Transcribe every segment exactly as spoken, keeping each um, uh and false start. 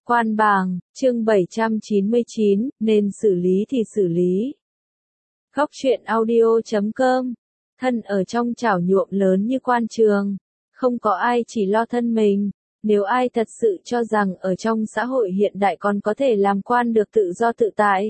Quan bàng, chương bảy trăm chín mươi chín, nên xử lý thì xử lý. Góc truyện audio chấm com, thân ở trong chảo nhuộm lớn như quan trường, không có ai chỉ lo thân mình, nếu ai thật sự cho rằng ở trong xã hội hiện đại còn có thể làm quan được tự do tự tại.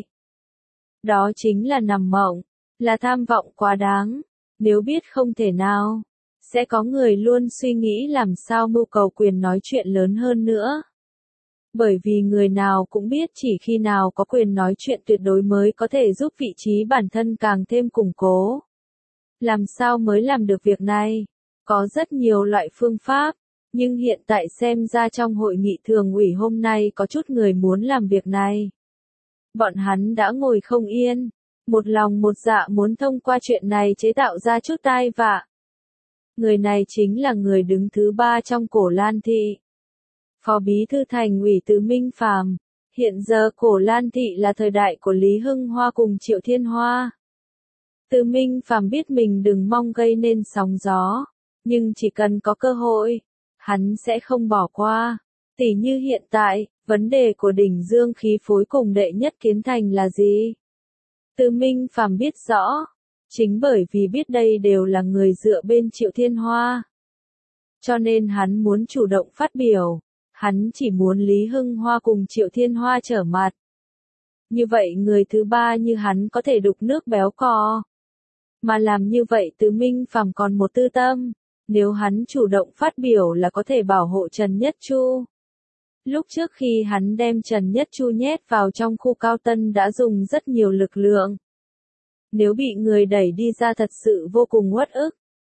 Đó chính là nằm mộng, là tham vọng quá đáng, nếu biết không thể nào, sẽ có người luôn suy nghĩ làm sao mưu cầu quyền nói chuyện lớn hơn nữa. Bởi vì người nào cũng biết chỉ khi nào có quyền nói chuyện tuyệt đối mới có thể giúp vị trí bản thân càng thêm củng cố. Làm sao mới làm được việc này? Có rất nhiều loại phương pháp, nhưng hiện tại xem ra trong hội nghị thường ủy hôm nay có chút người muốn làm việc này. Bọn hắn đã ngồi không yên, một lòng một dạ muốn thông qua chuyện này chế tạo ra chút tai vạ. Người này chính là người đứng thứ ba trong Cổ Lan Thị. Phó Bí thư Thành ủy Từ Minh Phàm. Hiện giờ Cổ Lan Thị là thời đại của Lý Hưng Hoa cùng Triệu Thiên Hoa. Từ Minh Phàm biết mình đừng mong gây nên sóng gió, nhưng chỉ cần có cơ hội, hắn sẽ không bỏ qua. Tỉ như hiện tại, vấn đề của đỉnh Dương khí phối cùng đệ nhất kiến thành là gì? Từ Minh Phàm biết rõ, chính bởi vì biết đây đều là người dựa bên Triệu Thiên Hoa. Cho nên hắn muốn chủ động phát biểu. Hắn chỉ muốn Lý Hưng Hoa cùng Triệu Thiên Hoa trở mặt. Như vậy người thứ ba như hắn có thể đục nước béo cò. Mà làm như vậy Từ Minh Phàm còn một tư tâm, nếu hắn chủ động phát biểu là có thể bảo hộ Trần Nhất Chu. Lúc trước khi hắn đem Trần Nhất Chu nhét vào trong khu Cao Tân đã dùng rất nhiều lực lượng. Nếu bị người đẩy đi ra thật sự vô cùng uất ức.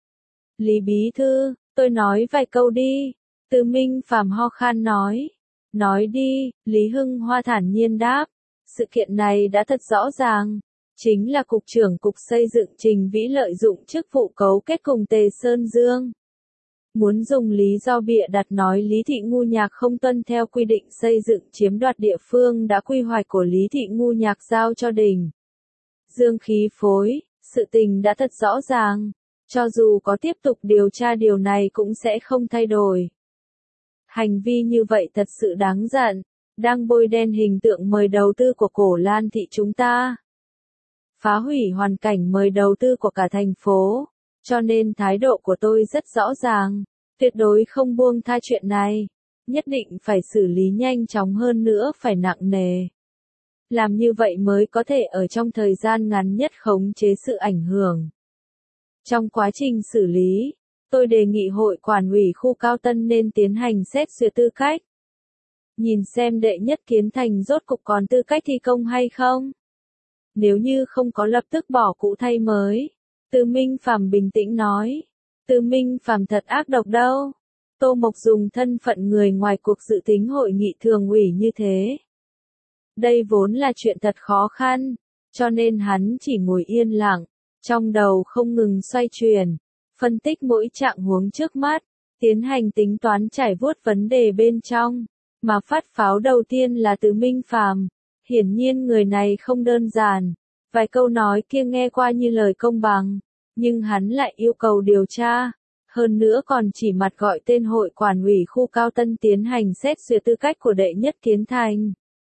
Lý Bí Thư, tôi nói vài câu đi. Từ Minh Phàm ho khan nói. Nói đi, Lý Hưng Hoa thản nhiên đáp. Sự kiện này đã thật rõ ràng. Chính là Cục trưởng Cục Xây dựng Trình Vĩ lợi dụng chức vụ cấu kết cùng Tề Sơn Dương. Muốn dùng lý do bịa đặt nói Lý Thị Ngu Nhạc không tuân theo quy định xây dựng chiếm đoạt địa phương đã quy hoạch của Lý Thị Ngu Nhạc giao cho đỉnh Dương khí phối, sự tình đã thật rõ ràng. Cho dù có tiếp tục điều tra điều này cũng sẽ không thay đổi. Hành vi như vậy thật sự đáng giận, đang bôi đen hình tượng mời đầu tư của Cổ Lan Thị chúng ta. Phá hủy hoàn cảnh mời đầu tư của cả thành phố, cho nên thái độ của tôi rất rõ ràng, tuyệt đối không buông tha chuyện này, nhất định phải xử lý nhanh chóng hơn nữa phải nặng nề. Làm như vậy mới có thể ở trong thời gian ngắn nhất khống chế sự ảnh hưởng. Trong quá trình xử lý, tôi đề nghị hội quản ủy khu Cao Tân nên tiến hành xét duyệt tư cách. Nhìn xem đệ nhất kiến thành rốt cục còn tư cách thi công hay không. Nếu như không có lập tức bỏ cũ thay mới. Từ Minh Phàm bình tĩnh nói. Từ Minh Phàm thật ác độc đâu. Tô Mộc dùng thân phận người ngoài cuộc dự tính hội nghị thường ủy như thế. Đây vốn là chuyện thật khó khăn, cho nên hắn chỉ ngồi yên lặng, trong đầu không ngừng xoay chuyển. Phân tích mỗi trạng huống trước mắt, tiến hành tính toán trải vuốt vấn đề bên trong, mà phát pháo đầu tiên là Từ Minh Phàm. Hiển nhiên người này không đơn giản, vài câu nói kia nghe qua như lời công bằng, nhưng hắn lại yêu cầu điều tra, hơn nữa còn chỉ mặt gọi tên hội quản ủy khu Cao Tân tiến hành xét duyệt tư cách của đệ nhất kiến thành.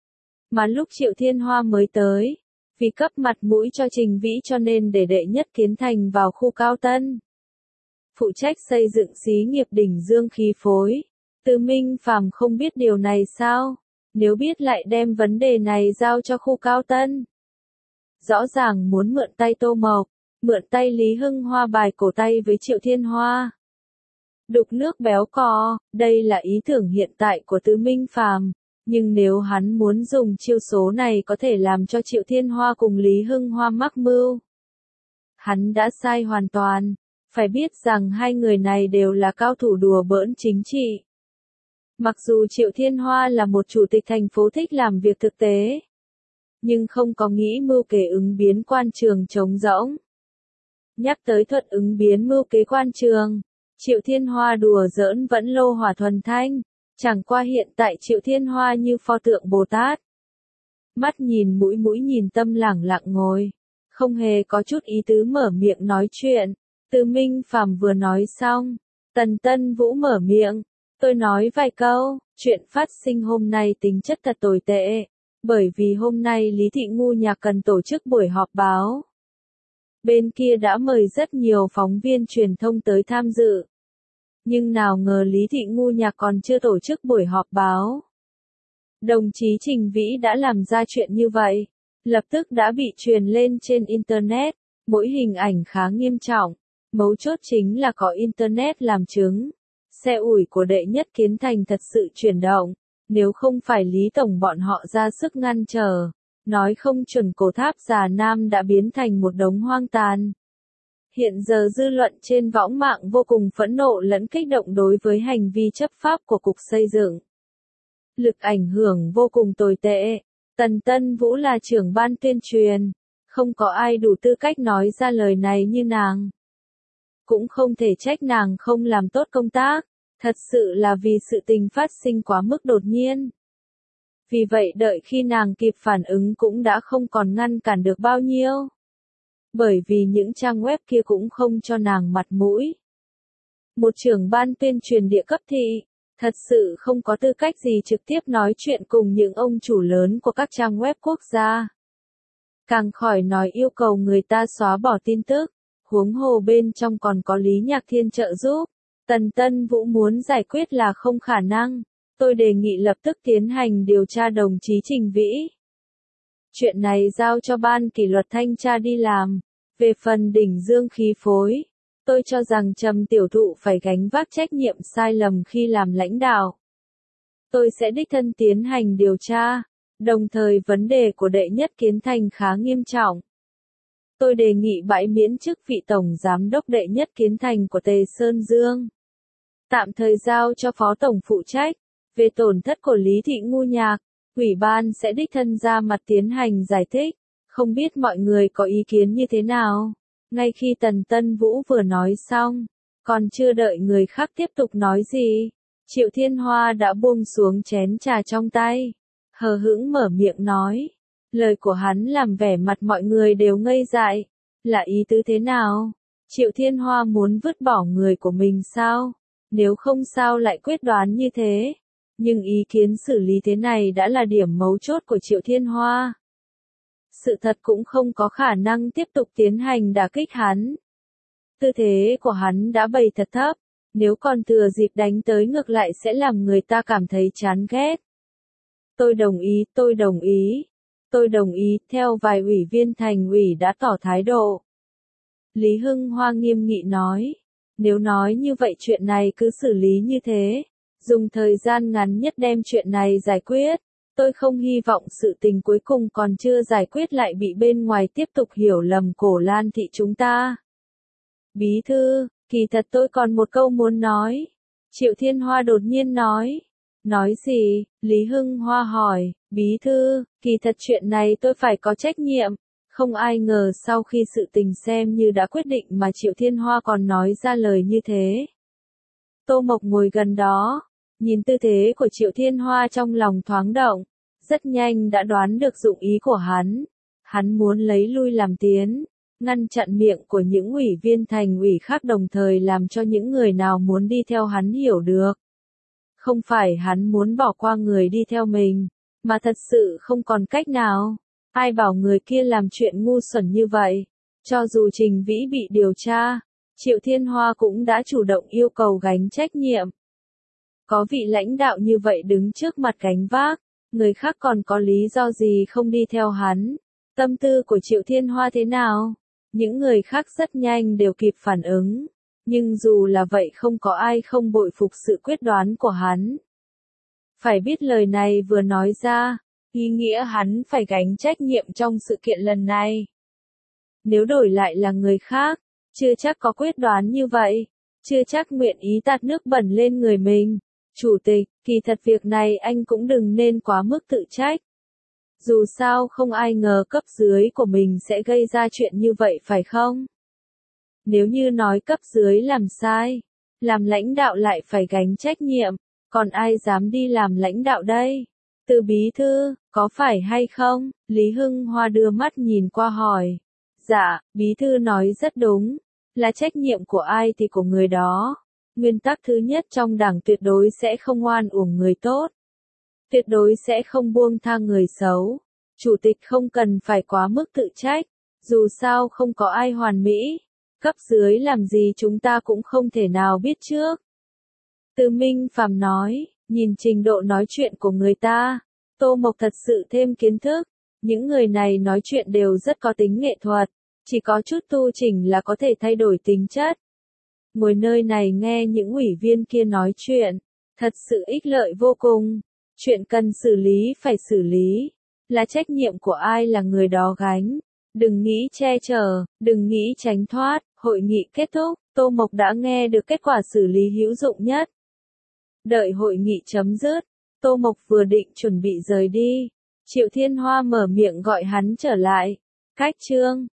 Mà lúc Triệu Thiên Hoa mới tới, vì cấp mặt mũi cho Trình Vĩ cho nên để đệ nhất kiến thành vào khu Cao Tân. Phụ trách xây dựng xí nghiệp đỉnh Dương khí phối. Từ Minh Phàm không biết điều này sao? Nếu biết lại đem vấn đề này giao cho khu Cao Tân. Rõ ràng muốn mượn tay Tô Mộc, mượn tay Lý Hưng Hoa bài cổ tay với Triệu Thiên Hoa. Đục nước béo cò, đây là ý tưởng hiện tại của Từ Minh Phàm, nhưng nếu hắn muốn dùng chiêu số này có thể làm cho Triệu Thiên Hoa cùng Lý Hưng Hoa mắc mưu. Hắn đã sai hoàn toàn. Phải biết rằng hai người này đều là cao thủ đùa bỡn chính trị. Mặc dù Triệu Thiên Hoa là một chủ tịch thành phố thích làm việc thực tế, nhưng không có nghĩ mưu kế ứng biến quan trường trống rỗng. Nhắc tới thuật ứng biến mưu kế quan trường, Triệu Thiên Hoa đùa giỡn vẫn lô hỏa thuần thanh, chẳng qua hiện tại Triệu Thiên Hoa như pho tượng Bồ Tát. Mắt nhìn mũi mũi nhìn tâm lẳng lặng ngồi, không hề có chút ý tứ mở miệng nói chuyện. Từ Minh Phàm vừa nói xong, Tần Tân Vũ mở miệng, tôi nói vài câu, Chuyện phát sinh hôm nay tính chất thật tồi tệ, bởi vì hôm nay Lý Thị Ngu Nhạc cần tổ chức buổi họp báo. Bên kia đã mời rất nhiều phóng viên truyền thông tới tham dự. Nhưng nào ngờ Lý Thị Ngu Nhạc còn chưa tổ chức buổi họp báo. Đồng chí Trình Vĩ đã làm ra chuyện như vậy, lập tức đã bị truyền lên trên Internet, mỗi hình ảnh khá nghiêm trọng. Mấu chốt chính là có Internet làm chứng. Xe ủi của đệ nhất Kiến Thành thật sự chuyển động, nếu không phải Lý Tổng bọn họ ra sức ngăn trở, nói không chuẩn cổ tháp Già Nam đã biến thành một đống hoang tàn. Hiện giờ dư luận trên võng mạng vô cùng phẫn nộ lẫn kích động đối với hành vi chấp pháp của Cục Xây dựng. Lực ảnh hưởng vô cùng tồi tệ. Tần Tân Vũ là trưởng ban tuyên truyền, không có ai đủ tư cách nói ra lời này như nàng. Cũng không thể trách nàng không làm tốt công tác, thật sự là vì sự tình phát sinh quá mức đột nhiên. Vì vậy đợi khi nàng kịp phản ứng cũng đã không còn ngăn cản được bao nhiêu. Bởi vì những trang web kia cũng không cho nàng mặt mũi. Một trưởng ban tuyên truyền địa cấp thị, thật sự không có tư cách gì trực tiếp nói chuyện cùng những ông chủ lớn của các trang web quốc gia. Càng khỏi nói yêu cầu người ta xóa bỏ tin tức, huống hồ bên trong còn có Lý Nhạc Thiên trợ giúp. Tần Tân Vũ muốn giải quyết là không khả năng. Tôi đề nghị lập tức tiến hành điều tra đồng chí Trình Vĩ. Chuyện này giao cho ban kỷ luật thanh tra đi làm. Về phần đỉnh dương khí phối, tôi cho rằng Trầm tiểu thụ phải gánh vác trách nhiệm sai lầm khi làm lãnh đạo. Tôi sẽ đích thân tiến hành điều tra, đồng thời vấn đề của đệ nhất Kiến Thành khá nghiêm trọng. Tôi đề nghị bãi miễn chức vị tổng giám đốc đệ nhất Kiến Thành của Tề Sơn Dương. Tạm thời giao cho phó tổng phụ trách. Về tổn thất của Lý Thị Ngu Nhạc, ủy ban sẽ đích thân ra mặt tiến hành giải thích. Không biết mọi người có ý kiến như thế nào? Ngay khi Tần Tân Vũ vừa nói xong, còn chưa đợi người khác tiếp tục nói gì, Triệu Thiên Hoa đã buông xuống chén trà trong tay, hờ hững mở miệng nói. Lời của hắn làm vẻ mặt mọi người đều ngây dại. Là ý tứ thế nào? Triệu Thiên Hoa muốn vứt bỏ người của mình sao? Nếu không sao lại quyết đoán như thế? Nhưng ý kiến xử lý thế này đã là điểm mấu chốt của Triệu Thiên Hoa. Sự thật cũng không có khả năng tiếp tục tiến hành đả kích hắn. Tư thế của hắn đã bày thật thấp, nếu còn thừa dịp đánh tới ngược lại sẽ làm người ta cảm thấy chán ghét. Tôi đồng ý, tôi đồng ý, tôi đồng ý, theo vài ủy viên thành ủy đã tỏ thái độ. Lý Hưng Hoa nghiêm nghị nói, nếu nói như vậy chuyện này cứ xử lý như thế, dùng thời gian ngắn nhất đem chuyện này giải quyết. Tôi không hy vọng sự tình cuối cùng còn chưa giải quyết lại bị bên ngoài tiếp tục hiểu lầm Cổ Lan thị chúng ta. Bí thư, kỳ thật tôi còn một câu muốn nói. Triệu Thiên Hoa đột nhiên nói. Nói gì? Lý Hưng Hoa hỏi. Bí thư, kỳ thật chuyện này tôi phải có trách nhiệm. Không ai ngờ sau khi sự tình xem như đã quyết định mà Triệu Thiên Hoa còn nói ra lời như thế. Tô Mộc ngồi gần đó. Nhìn tư thế của Triệu Thiên Hoa trong lòng thoáng động, rất nhanh đã đoán được dụng ý của hắn. Hắn muốn lấy lui làm tiến, ngăn chặn miệng của những ủy viên thành ủy khác đồng thời làm cho những người nào muốn đi theo hắn hiểu được. Không phải hắn muốn bỏ qua người đi theo mình, mà thật sự không còn cách nào. Ai bảo người kia làm chuyện ngu xuẩn như vậy. Cho dù Trình Vĩ bị điều tra, Triệu Thiên Hoa cũng đã chủ động yêu cầu gánh trách nhiệm. Có vị lãnh đạo như vậy đứng trước mặt gánh vác, người khác còn có lý do gì không đi theo hắn? Tâm tư của Triệu Thiên Hoa thế nào? Những người khác rất nhanh đều kịp phản ứng, nhưng dù là vậy không có ai không bội phục sự quyết đoán của hắn. Phải biết lời này vừa nói ra, ý nghĩa hắn phải gánh trách nhiệm trong sự kiện lần này. Nếu đổi lại là người khác, chưa chắc có quyết đoán như vậy, chưa chắc nguyện ý tạt nước bẩn lên người mình. Chủ tịch, kỳ thật việc này anh cũng đừng nên quá mức tự trách. Dù sao không ai ngờ cấp dưới của mình sẽ gây ra chuyện như vậy phải không? Nếu như nói cấp dưới làm sai, làm lãnh đạo lại phải gánh trách nhiệm, còn ai dám đi làm lãnh đạo đây? Từ bí thư, có phải hay không? Lý Hưng Hoa đưa mắt nhìn qua hỏi. Dạ, bí thư nói rất đúng, là trách nhiệm của ai thì của người đó. Nguyên tắc thứ nhất trong đảng tuyệt đối sẽ không oan uổng người tốt. Tuyệt đối sẽ không buông tha người xấu. Chủ tịch không cần phải quá mức tự trách. Dù sao không có ai hoàn mỹ. Cấp dưới làm gì chúng ta cũng không thể nào biết trước. Từ Minh Phàm nói, nhìn trình độ nói chuyện của người ta, Tô Mộc thật sự thêm kiến thức. Những người này nói chuyện đều rất có tính nghệ thuật. Chỉ có chút tu chỉnh là có thể thay đổi tính chất. Ngồi nơi này nghe những ủy viên kia nói chuyện, thật sự ích lợi vô cùng. Chuyện cần xử lý phải xử lý, là trách nhiệm của ai là người đó gánh. Đừng nghĩ che chở, đừng nghĩ tránh thoát. Hội nghị kết thúc, Tô Mộc đã nghe được kết quả xử lý hữu dụng nhất. Đợi hội nghị chấm dứt, Tô Mộc vừa định chuẩn bị rời đi. Triệu Thiên Hoa mở miệng gọi hắn trở lại. Cách Trương,